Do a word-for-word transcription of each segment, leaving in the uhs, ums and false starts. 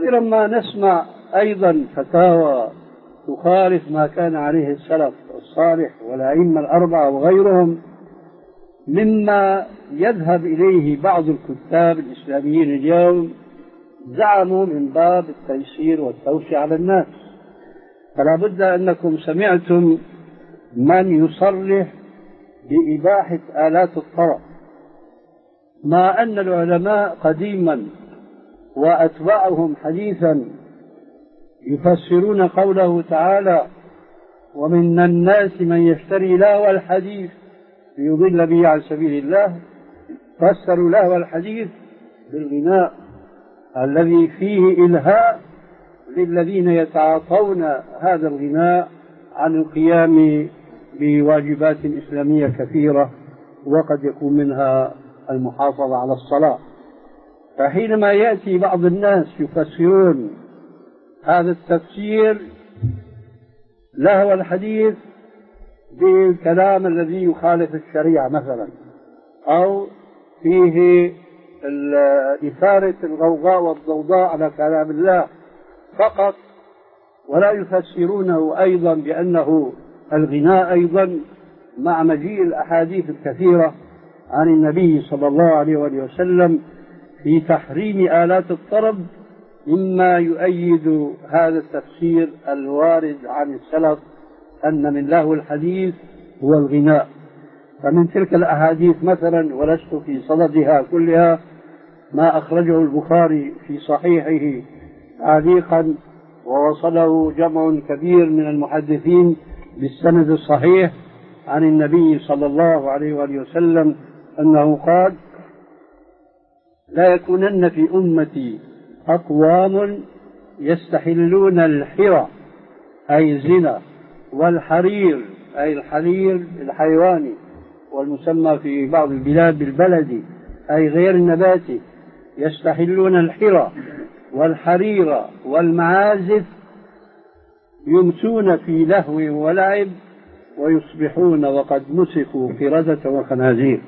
كثيرا ما نسمع أيضا فتاوى تخالف ما كان عليه السلف الصالح والأئمة الأربعة وغيرهم، مما يذهب إليه بعض الكتاب الإسلاميين اليوم، زعموا من باب التيسير والتوسع على الناس. فلا بد أنكم سمعتم من يصرح بإباحة آلات الطرب، مع أن العلماء قديما وأتباعهم حديثا يفسرون قوله تعالى: ومن الناس من يشتري لهو الحديث ليضل به عن سبيل الله. فسروا لهو الحديث بالغناء الذي فيه إلهاء للذين يتعاطون هذا الغناء عن القيام بواجبات إسلامية كثيرة، وقد يكون منها المحافظة على الصلاة. فحينما يأتي بعض الناس يفسرون هذا التفسير لهو الحديث بالكلام الذي يخالف الشريعة مثلا، أو فيه إثارة الغوغاء والضوضاء على كلام الله فقط، ولا يفسرونه أيضا بأنه الغناء أيضا، مع مجيء الأحاديث الكثيرة عن النبي صلى الله عليه وسلم في تحريم آلات الطرب، مما يؤيد هذا التفسير الوارد عن السلف أن من لهو الحديث هو الغناء. فمن تلك الأحاديث مثلا، ولست في صددها كلها، ما أخرجه البخاري في صحيحه تعليقا ووصله جمع كبير من المحدثين بالسند الصحيح عن النبي صلى الله عليه وآله وسلم أنه قال: لا يكونن في أمتي أقوام يستحلون الحرى أي الزنا، والحرير أي الحرير الحيواني، والمسمى في بعض البلاد بالبلدي أي غير النباتي، يستحلون الحرى والحرير والمعازف، يمسون في لهو ولعب، ويصبحون وقد مسكوا قردة وخنازير.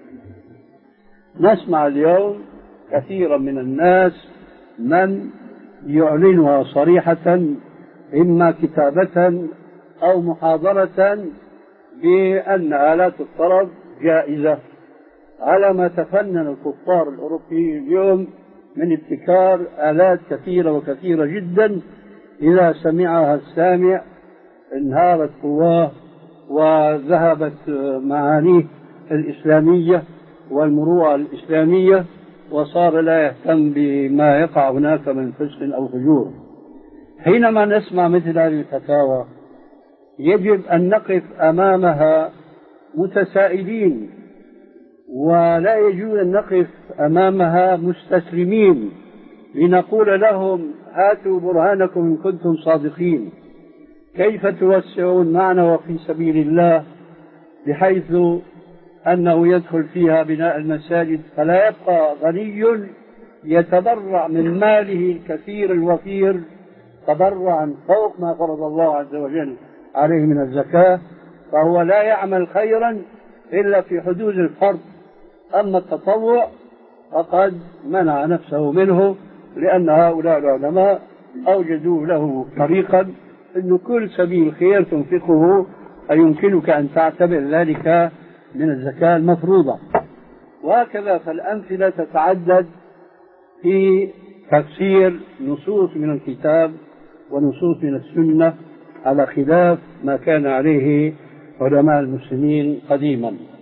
نسمع اليوم كثيرا من الناس من يعلنها صريحة، إما كتابة أو محاضرة، بأن آلات الطرب جائزة، على ما تفنن الكفار الأوروبيين اليوم من ابتكار آلات كثيرة وكثيرة جدا، إذا سمعها السامع انهارت قواه وذهبت معانيه الإسلامية والمروءة الإسلامية، وصار لا يهتم بما يقع هناك من فسق أو فجور. حينما نسمع مثل هذه الفتاوى يجب أن نقف أمامها متسائلين، ولا يجوز أن نقف أمامها مستسلمين لنقول لهم: هاتوا برهانكم إن كنتم صادقين. كيف توسعون معنا وفي سبيل الله بحيث أنه يدخل فيها بناء المساجد، فلا يبقى غني يتبرع من ماله الكثير الوفير تبرعا فوق ما فرض الله عز وجل عليه من الزكاة، فهو لا يعمل خيرا إلا في حدود الفرض. أما التطوع فقد منع نفسه منه، لأن هؤلاء العلماء أوجدوا له طريقا أن كل سبيل خير تنفقه يمكنك أن تعتبر ذلك من الزكاة المفروضة. وهكذا فالأمثلة تتعدد في تفسير نصوص من الكتاب ونصوص من السنة على خلاف ما كان عليه علماء المسلمين قديما.